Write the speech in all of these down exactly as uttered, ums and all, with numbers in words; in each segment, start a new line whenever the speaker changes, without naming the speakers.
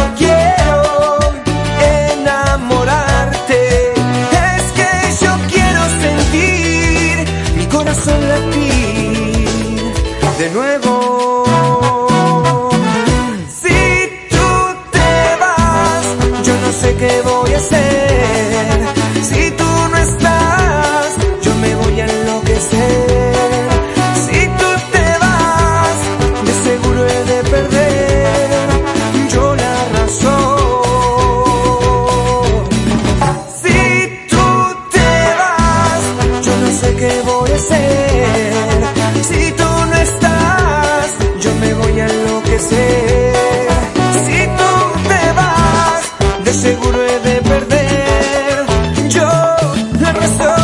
quiero enamorarte. Es que yo quiero sentir mi corazón latir de nuevo. Si tú te vas, yo no sé qué voy a hacer. Si tú no estás, yo me voy a enloquecer. Si tú te vas, de seguro he de perder yo la razón. Si tú te vas, yo no sé qué voy a hacer. Si tú no estás, yo me voy a enloquecer. Si tú te vas, de seguro he de perder yo la razón.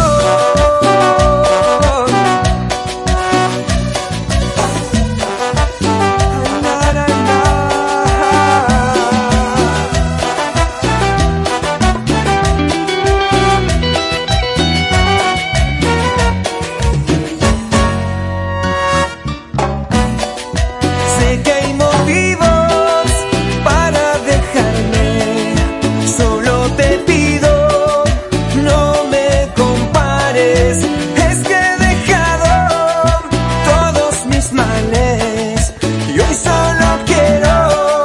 Sé que hay motivos para dejarme, solo te pido no me compares. Es que he dejado todos mis males y hoy solo quiero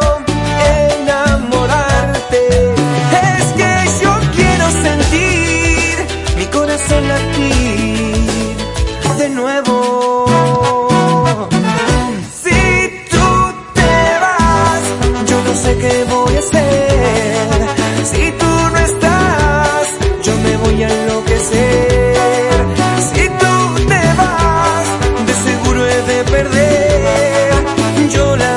enamorarte. Es que yo quiero sentir mi corazón latir de nuevo. ¿Qué voy a hacer? Si tú no estás, yo me voy a enloquecer. Si tú te vas, de seguro he de perder yo la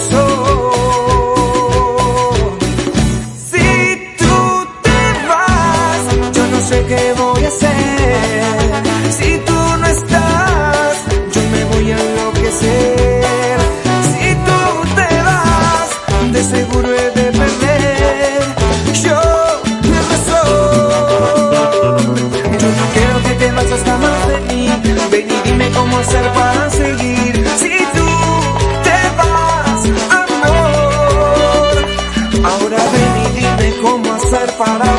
razón. Si tú te vas, yo no sé qué voy a hacer. Si tú no estás, yo me voy a enloquecer. Si tú te vas, de seguro he de perder yo la razón. Yo no quiero que te vayas jamás de mí. Ven y dime cómo hacer para seguir. Si tú te vas, amor, ahora ven y dime cómo hacer para